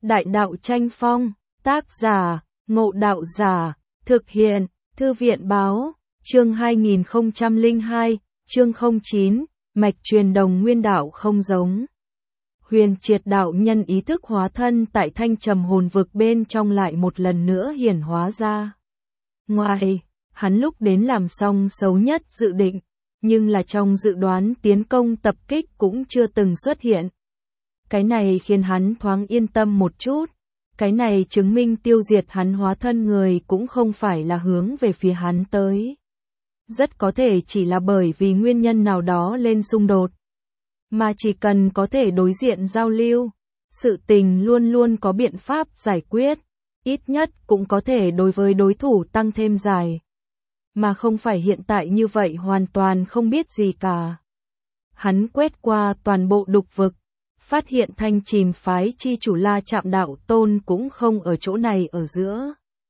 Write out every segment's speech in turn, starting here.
Đại đạo tranh phong, tác giả, Ngộ Đạo Giả, thực hiện, Thư viện báo, chương 2002, chương 09, mạch truyền đồng nguyên đạo không giống. Huyền Triệt đạo nhân ý thức hóa thân tại thanh trầm hồn vực bên trong lại một lần nữa hiển hóa ra. Ngoài, hắn lúc đến làm xong xấu nhất dự định, nhưng là trong dự đoán tiến công tập kích cũng chưa từng xuất hiện. Cái này khiến hắn thoáng yên tâm một chút. Cái này chứng minh tiêu diệt hắn hóa thân người cũng không phải là hướng về phía hắn tới. Rất có thể chỉ là bởi vì nguyên nhân nào đó lên xung đột. Mà chỉ cần có thể đối diện giao lưu, sự tình luôn luôn có biện pháp giải quyết, ít nhất cũng có thể đối với đối thủ tăng thêm dài. Mà không phải hiện tại như vậy hoàn toàn không biết gì cả. Hắn quét qua toàn bộ đục vực, phát hiện thanh chìm phái chi chủ La Trạm đạo tôn cũng không ở chỗ này ở giữa.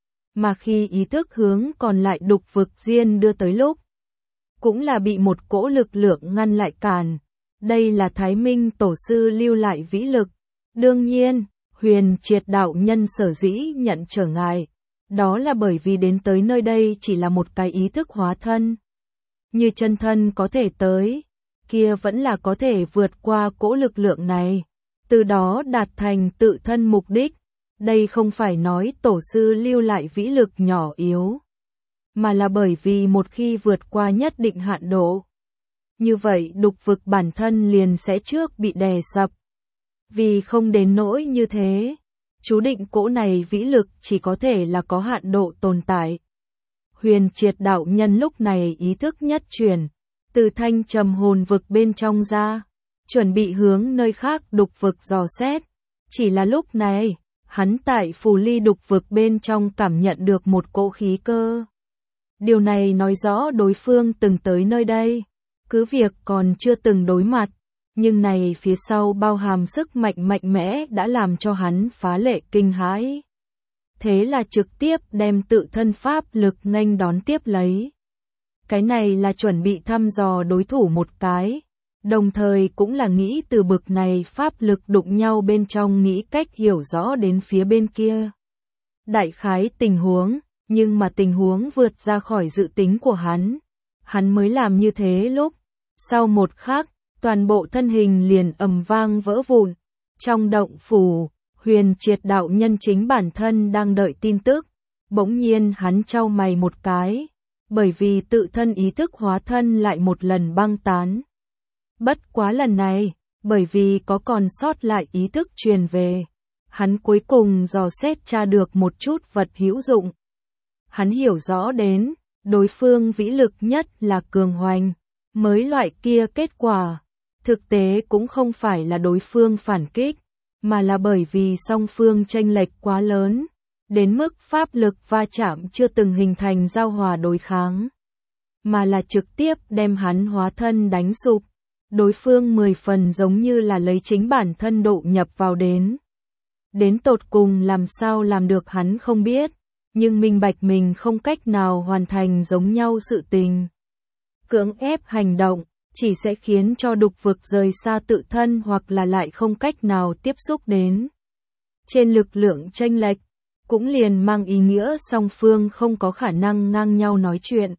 Mà khi ý thức hướng còn lại đục vực diên đưa tới lúc, cũng là bị một cỗ lực lượng ngăn lại cản. Đây là Thái Minh tổ sư lưu lại vĩ lực. Đương nhiên, Huyền Triệt đạo nhân sở dĩ nhận trở ngại, đó là bởi vì đến tới nơi đây chỉ là một cái ý thức hóa thân. Như chân thân có thể tới, kia vẫn là có thể vượt qua cỗ lực lượng này, từ đó đạt thành tự thân mục đích. Đây không phải nói tổ sư lưu lại vĩ lực nhỏ yếu, mà là bởi vì một khi vượt qua nhất định hạn độ, như vậy đục vực bản thân liền sẽ trước bị đè sập. Vì không đến nỗi như thế, chú định cỗ này vĩ lực chỉ có thể là có hạn độ tồn tại. Huyền Triệt đạo nhân lúc này ý thức nhất chuyển, từ thanh trầm hồn vực bên trong ra, chuẩn bị hướng nơi khác đục vực dò xét. Chỉ là lúc này, hắn tại phù ly đục vực bên trong cảm nhận được một cỗ khí cơ. Điều này nói rõ đối phương từng tới nơi đây, cứ việc còn chưa từng đối mặt, nhưng này phía sau bao hàm sức mạnh mạnh mẽ đã làm cho hắn phá lệ kinh hãi. Thế là trực tiếp đem tự thân pháp lực nghênh đón tiếp lấy. Cái này là chuẩn bị thăm dò đối thủ một cái, đồng thời cũng là nghĩ từ bực này pháp lực đụng nhau bên trong nghĩ cách hiểu rõ đến phía bên kia. Đại khái tình huống, nhưng mà tình huống vượt ra khỏi dự tính của hắn. Hắn mới làm như thế lúc, sau một khắc, toàn bộ thân hình liền ầm vang vỡ vụn. Trong động phủ, Huyền Triệt đạo nhân chính bản thân đang đợi tin tức, bỗng nhiên hắn chau mày một cái, bởi vì tự thân ý thức hóa thân lại một lần băng tán. Bất quá lần này, bởi vì có còn sót lại ý thức truyền về, hắn cuối cùng dò xét tra được một chút vật hữu dụng. Hắn hiểu rõ đến, đối phương vĩ lực nhất là cường hoành, mới loại kia kết quả. Thực tế cũng không phải là đối phương phản kích, mà là bởi vì song phương chênh lệch quá lớn, đến mức pháp lực va chạm chưa từng hình thành giao hòa đối kháng, mà là trực tiếp đem hắn hóa thân đánh sụp. Đối phương 10 phần giống như là lấy chính bản thân độ nhập vào đến. Đến tột cùng làm sao làm được hắn không biết, nhưng minh bạch mình không cách nào hoàn thành giống nhau sự tình. Cưỡng ép hành động, chỉ sẽ khiến cho đục vực rời xa tự thân hoặc là lại không cách nào tiếp xúc đến. Trên lực lượng chênh lệch, cũng liền mang ý nghĩa song phương không có khả năng ngang nhau nói chuyện.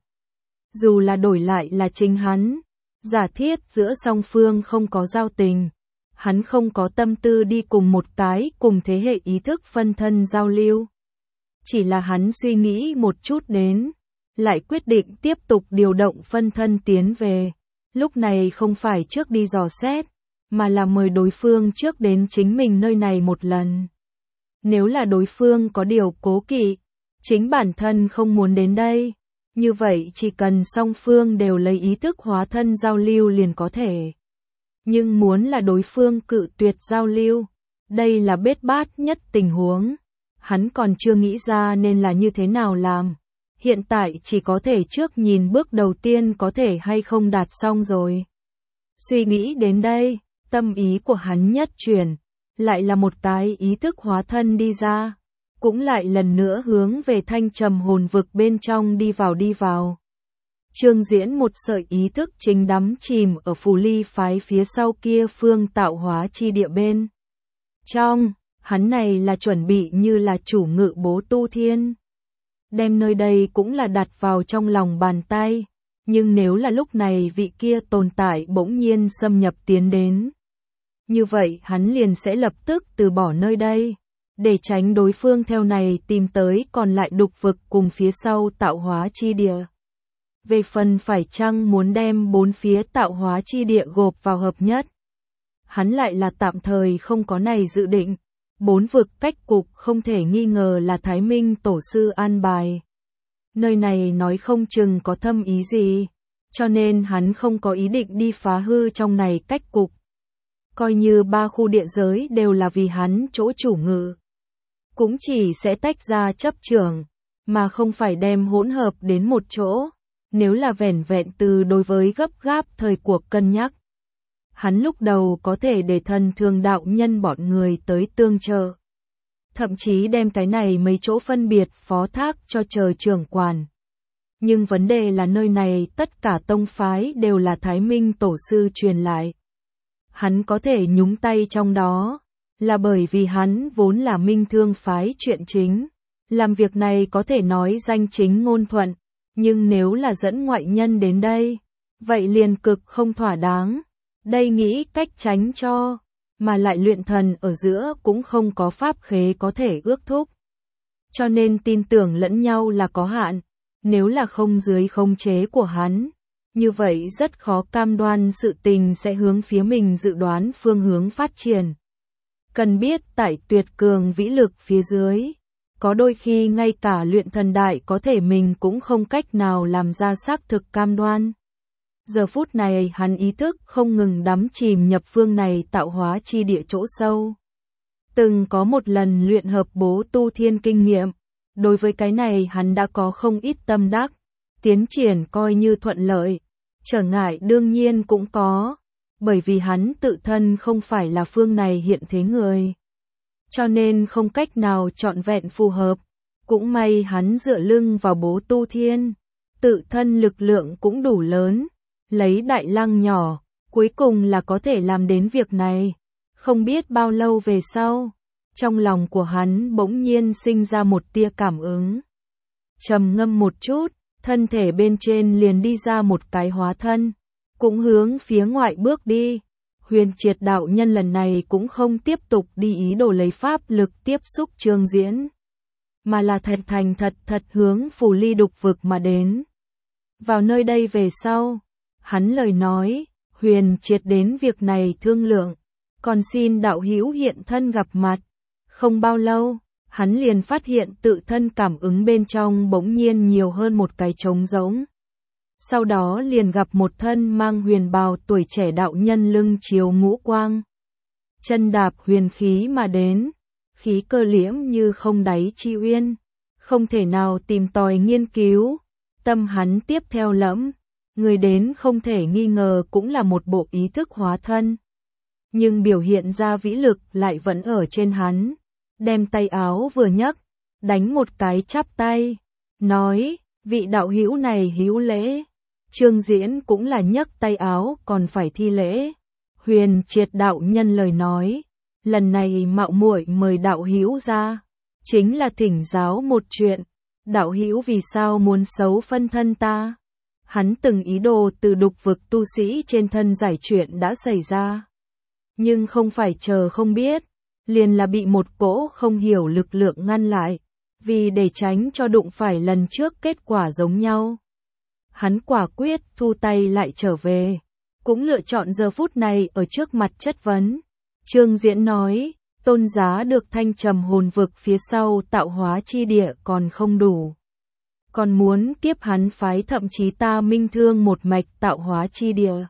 Dù là đổi lại là chính hắn, giả thiết giữa song phương không có giao tình, hắn không có tâm tư đi cùng một cái cùng thế hệ ý thức phân thân giao lưu. Chỉ là hắn suy nghĩ một chút đến, lại quyết định tiếp tục điều động phân thân tiến về. Lúc này không phải trước đi dò xét, mà là mời đối phương trước đến chính mình nơi này một lần. Nếu là đối phương có điều cố kỵ, chính bản thân không muốn đến đây, như vậy chỉ cần song phương đều lấy ý thức hóa thân giao lưu liền có thể. Nhưng muốn là đối phương cự tuyệt giao lưu, đây là bết bát nhất tình huống. Hắn còn chưa nghĩ ra nên là như thế nào làm. Hiện tại chỉ có thể trước nhìn bước đầu tiên có thể hay không đạt xong rồi. Suy nghĩ đến đây, tâm ý của hắn nhất chuyển, lại là một cái ý thức hóa thân đi ra, cũng lại lần nữa hướng về thanh trầm hồn vực bên trong đi vào. Trương Diễn một sợi ý thức chính đắm chìm ở phù ly phái phía sau kia phương tạo hóa chi địa bên trong, Hắn này là chuẩn bị như là chủ ngự bố tu thiên. Đem nơi đây cũng là đặt vào trong lòng bàn tay. Nhưng nếu là lúc này vị kia tồn tại bỗng nhiên xâm nhập tiến đến, như vậy hắn liền sẽ lập tức từ bỏ nơi đây, để tránh đối phương theo này tìm tới còn lại đục vực cùng phía sau tạo hóa chi địa. Về phần phải chăng muốn đem bốn phía tạo hóa chi địa gộp vào hợp nhất, hắn lại là tạm thời không có này dự định. Bốn vực cách cục không thể nghi ngờ là Thái Minh tổ sư an bài. Nơi này nói không chừng có thâm ý gì, cho nên hắn không có ý định đi phá hư trong này cách cục. Coi như ba khu địa giới đều là vì hắn chỗ chủ ngự, cũng chỉ sẽ tách ra chấp trưởng, mà không phải đem hỗn hợp đến một chỗ. Nếu là vẻn vẹn từ đối với gấp gáp thời cuộc cân nhắc, hắn lúc đầu có thể để thần thương đạo nhân bọn người tới tương trợ. Thậm chí đem cái này mấy chỗ phân biệt phó thác cho chờ trưởng quản. Nhưng vấn đề là nơi này tất cả tông phái đều là Thái Minh tổ sư truyền lại. Hắn có thể nhúng tay trong đó, là bởi vì hắn vốn là Minh Thương phái chuyện chính. Làm việc này có thể nói danh chính ngôn thuận, nhưng nếu là dẫn ngoại nhân đến đây, vậy liền cực không thỏa đáng. Đây nghĩ cách tránh cho, mà lại luyện thần ở giữa cũng không có pháp khế có thể ước thúc. Cho nên tin tưởng lẫn nhau là có hạn, nếu là không dưới khống chế của hắn, như vậy rất khó cam đoan sự tình sẽ hướng phía mình dự đoán phương hướng phát triển. Cần biết tại tuyệt cường vĩ lực phía dưới, có đôi khi ngay cả luyện thần đại có thể mình cũng không cách nào làm ra xác thực cam đoan. Giờ phút này hắn ý thức không ngừng đắm chìm nhập phương này tạo hóa chi địa chỗ sâu. Từng có một lần luyện hợp bố tu thiên kinh nghiệm, đối với cái này hắn đã có không ít tâm đắc, tiến triển coi như thuận lợi, trở ngại đương nhiên cũng có, bởi vì hắn tự thân không phải là phương này hiện thế người. Cho nên không cách nào trọn vẹn phù hợp, cũng may hắn dựa lưng vào bố tu thiên, tự thân lực lượng cũng đủ lớn. Lấy đại lăng nhỏ, cuối cùng là có thể làm đến việc này. Không biết bao lâu về sau, trong lòng của hắn bỗng nhiên sinh ra một tia cảm ứng. Trầm ngâm một chút, thân thể bên trên liền đi ra một cái hóa thân, cũng hướng phía ngoại bước đi. Huyền Triệt đạo nhân lần này cũng không tiếp tục đi ý đồ lấy pháp lực tiếp xúc Trương Diễn, mà là thành thật hướng Phù Ly đục vực mà đến. Vào nơi đây về sau, hắn lời nói, Huyền Triệt đến việc này thương lượng, còn xin đạo hữu hiện thân gặp mặt. Không bao lâu, hắn liền phát hiện tự thân cảm ứng bên trong bỗng nhiên nhiều hơn một cái trống rỗng. Sau đó liền gặp một thân mang huyền bào tuổi trẻ đạo nhân lưng chiếu ngũ quang. Chân đạp huyền khí mà đến, khí cơ liễm như không đáy chi uyên, không thể nào tìm tòi nghiên cứu, tâm hắn tiếp theo lẫm. Người đến không thể nghi ngờ cũng là một bộ ý thức hóa thân. Nhưng biểu hiện ra vĩ lực lại vẫn ở trên hắn. Đem tay áo vừa nhấc, đánh một cái chắp tay. Nói, vị đạo hữu này hữu lễ. Trương Diễn cũng là nhấc tay áo còn phải thi lễ. Huyền Triệt đạo nhân lời nói. Lần này mạo muội mời đạo hữu ra. Chính là thỉnh giáo một chuyện. Đạo hữu vì sao muốn xấu phân thân ta? Hắn từng ý đồ từ đục vực tu sĩ trên thân giải chuyện đã xảy ra. Nhưng không phải chờ không biết, liền là bị một cỗ không hiểu lực lượng ngăn lại, vì để tránh cho đụng phải lần trước kết quả giống nhau. Hắn quả quyết thu tay lại trở về, cũng lựa chọn giờ phút này ở trước mặt chất vấn. Trương Diễn nói, tôn giá được thanh trầm hồn vực phía sau tạo hóa chi địa còn không đủ. Còn muốn tiếp hắn phái thậm chí ta Minh Thương một mạch tạo hóa chi địa.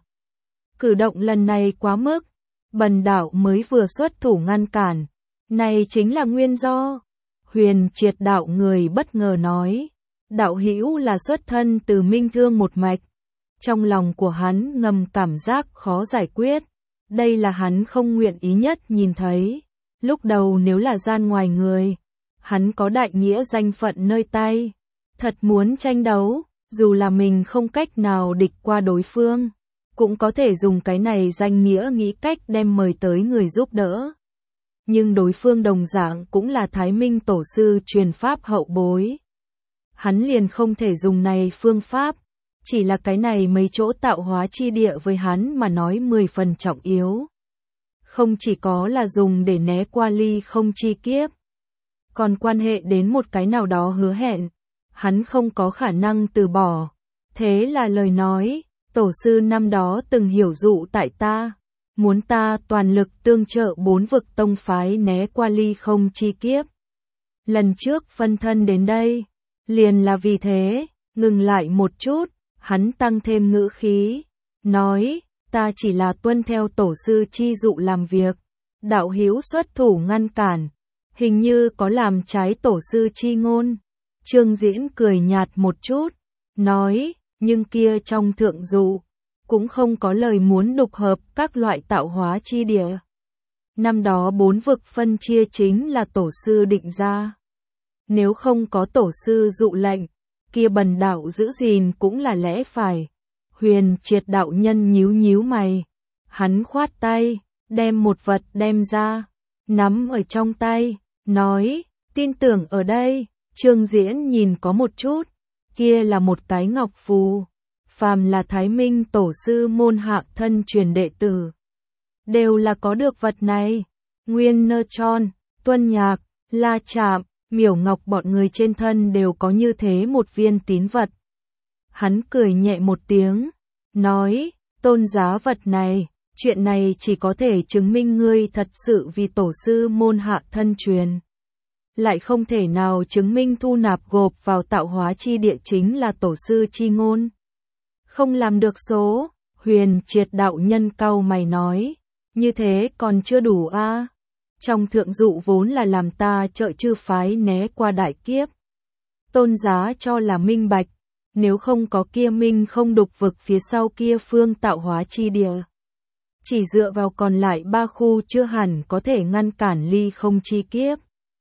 Cử động lần này quá mức, bần đạo mới vừa xuất thủ ngăn cản, này chính là nguyên do. Huyền Triệt đạo người bất ngờ nói, đạo hữu là xuất thân từ Minh Thương một mạch. Trong lòng của hắn ngầm cảm giác khó giải quyết, đây là hắn không nguyện ý nhất nhìn thấy. Lúc đầu nếu là gian ngoài người, hắn có đại nghĩa danh phận nơi tay. Thật muốn tranh đấu, dù là mình không cách nào địch qua đối phương, cũng có thể dùng cái này danh nghĩa nghĩ cách đem mời tới người giúp đỡ. nhưng đối phương đồng dạng cũng là Thái Minh tổ sư truyền pháp hậu bối. Hắn liền không thể dùng này phương pháp, chỉ là cái này mấy chỗ tạo hóa chi địa với hắn mà nói 10 phần trọng yếu. Không chỉ có là dùng để né qua ly không chi kiếp, còn quan hệ đến một cái nào đó hứa hẹn, hắn không có khả năng từ bỏ. Thế là lời nói, tổ sư năm đó từng hiểu dụ tại ta, muốn ta toàn lực tương trợ 4 vực tông phái né qua ly không chi kiếp. Lần trước phân thân đến đây, liền là vì thế. Ngừng lại một chút, hắn tăng thêm ngữ khí, nói, ta chỉ là tuân theo tổ sư chi dụ làm việc, đạo hữu xuất thủ ngăn cản, hình như có làm trái tổ sư chi ngôn. Trương Diễn cười nhạt một chút, nói, nhưng kia trong thượng dụ, cũng không có lời muốn đục hợp các loại tạo hóa chi địa. Năm đó 4 vực phân chia chính là tổ sư định ra. Nếu không có tổ sư dụ lệnh, kia bần đạo giữ gìn cũng là lẽ phải. Huyền Triệt đạo nhân nhíu nhíu mày. Hắn khoát tay, đem một vật đem ra, nắm ở trong tay, nói, tin tưởng ở đây. Trương Diễn nhìn có một chút, kia là một cái ngọc phù. Phàm là Thái Minh tổ sư môn hạ thân truyền đệ tử, đều là có được vật này. Nguyên Nơ Tròn, Tuân Nhạc, La Trạm, Miểu Ngọc bọn người trên thân đều có như thế một viên tín vật. Hắn cười nhẹ một tiếng, nói, tôn giá vật này, chuyện này chỉ có thể chứng minh ngươi thật sự vì tổ sư môn hạ thân truyền. Lại không thể nào chứng minh thu nạp gộp vào tạo hóa chi địa chính là tổ sư chi ngôn. Không làm được số, Huyền Triệt đạo nhân cau mày nói, như thế còn chưa đủ a. Trong thượng dụ vốn là làm ta trợ chư phái né qua đại kiếp. Tôn giá cho là minh bạch, nếu không có kia minh không đục vực phía sau kia phương tạo hóa chi địa. Chỉ dựa vào còn lại 3 khu chưa hẳn có thể ngăn cản ly không chi kiếp.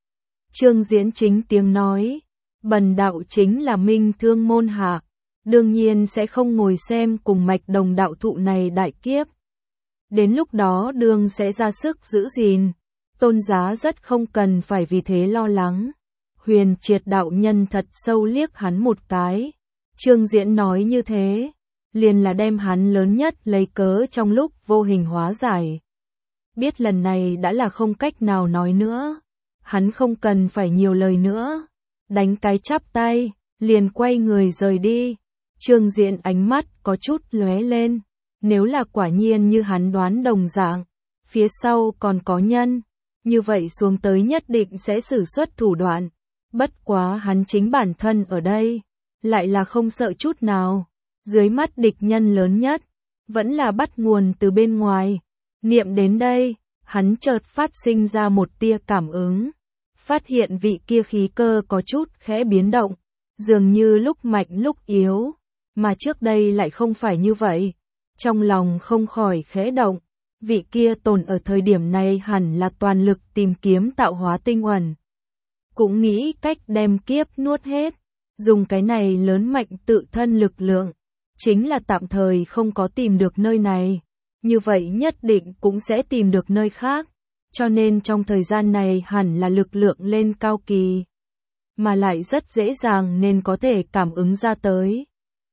Trương Diễn chính tiếng nói, bần đạo chính là minh thương môn hạ, đương nhiên sẽ không ngồi xem cùng mạch đồng đạo thụ này đại kiếp. Đến lúc đó đương sẽ ra sức giữ gìn, tôn giá rất không cần phải vì thế lo lắng. Huyền Triệt đạo nhân thật sâu liếc hắn một cái. Trương Diễn nói như thế, liền là đem hắn lớn nhất lấy cớ trong lúc vô hình hóa giải. Biết lần này đã là không cách nào nói nữa, hắn không cần phải nhiều lời nữa, đánh cái chắp tay, liền quay người rời đi. Trương Diễn ánh mắt có chút lóe lên, nếu là quả nhiên như hắn đoán đồng dạng, phía sau còn có nhân, như vậy xuống tới nhất định sẽ sử xuất thủ đoạn. Bất quá hắn chính bản thân ở đây, lại là không sợ chút nào. Dưới mắt địch nhân lớn nhất, vẫn là bắt nguồn từ bên ngoài. Niệm đến đây, hắn chợt phát sinh ra một tia cảm ứng. Phát hiện vị kia khí cơ có chút khẽ biến động, dường như lúc mạnh lúc yếu, mà trước đây lại không phải như vậy. Trong lòng không khỏi khẽ động, vị kia tồn ở thời điểm này hẳn là toàn lực tìm kiếm tạo hóa tinh uẩn. Cũng nghĩ cách đem kiếp nuốt hết, dùng cái này lớn mạnh tự thân lực lượng, chính là tạm thời không có tìm được nơi này, như vậy nhất định cũng sẽ tìm được nơi khác, cho nên trong thời gian này hẳn là lực lượng lên cao kỳ, mà lại rất dễ dàng nên có thể cảm ứng ra tới.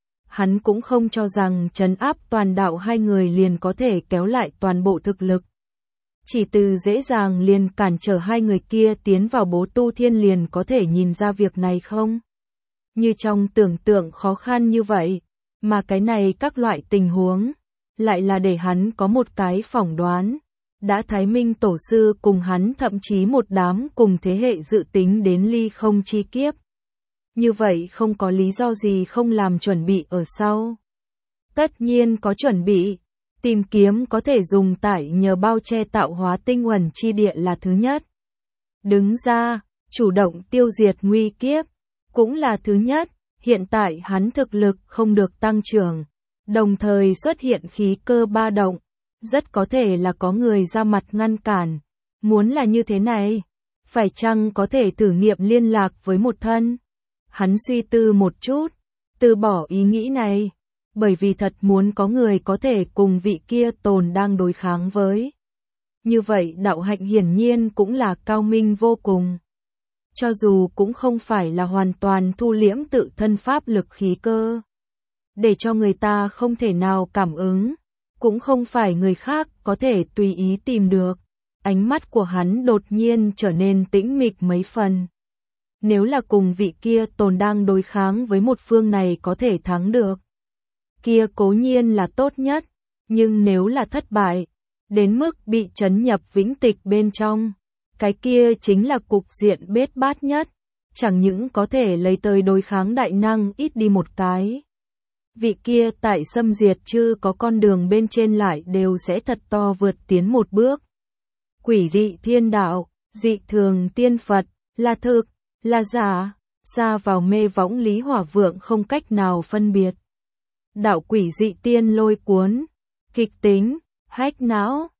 Hắn cũng không cho rằng trấn áp toàn đạo 2 người liền có thể kéo lại toàn bộ thực lực. Chỉ từ dễ dàng liền cản trở 2 người kia tiến vào Bố Tu Thiên liền có thể nhìn ra việc này không? Như trong tưởng tượng khó khăn như vậy, mà cái này các loại tình huống, lại là để hắn có một cái phỏng đoán. Đã Thái Minh tổ sư cùng hắn thậm chí một đám cùng thế hệ dự tính đến ly không chi kiếp. Như vậy không có lý do gì không làm chuẩn bị ở sau. Tất nhiên có chuẩn bị, tìm kiếm có thể dùng tải nhờ bao che tạo hóa tinh uẩn chi địa là thứ nhất. Đứng ra, chủ động tiêu diệt nguy kiếp, cũng là thứ nhất. Hiện tại hắn thực lực không được tăng trưởng, đồng thời xuất hiện khí cơ ba động, rất có thể là có người ra mặt ngăn cản. Muốn là như thế này, phải chăng có thể thử nghiệm liên lạc với một thân? Hắn suy tư một chút, từ bỏ ý nghĩ này, bởi vì thật muốn có người có thể cùng vị kia tồn đang đối kháng với. như vậy đạo hạnh hiển nhiên cũng là cao minh vô cùng. Cho dù cũng không phải là hoàn toàn thu liễm tự thân pháp lực khí cơ, để cho người ta không thể nào cảm ứng, cũng không phải người khác có thể tùy ý tìm được. Ánh mắt của hắn đột nhiên trở nên tĩnh mịch mấy phần. Nếu là cùng vị kia tồn đang đối kháng với một phương này có thể thắng được, kia cố nhiên là tốt nhất, nhưng nếu là thất bại, đến mức bị trấn nhập vĩnh tịch bên trong, cái kia chính là cục diện bết bát nhất, chẳng những có thể lấy tới đối kháng đại năng ít đi một cái. Vị kia tại xâm diệt chư có con đường bên trên lại đều sẽ thật to vượt tiến một bước. Quỷ dị thiên đạo, dị thường tiên Phật, là thực, là giả, xa vào mê võng Lý Hỏa Vượng không cách nào phân biệt. Đạo quỷ dị tiên lôi cuốn, kịch tính, hách não.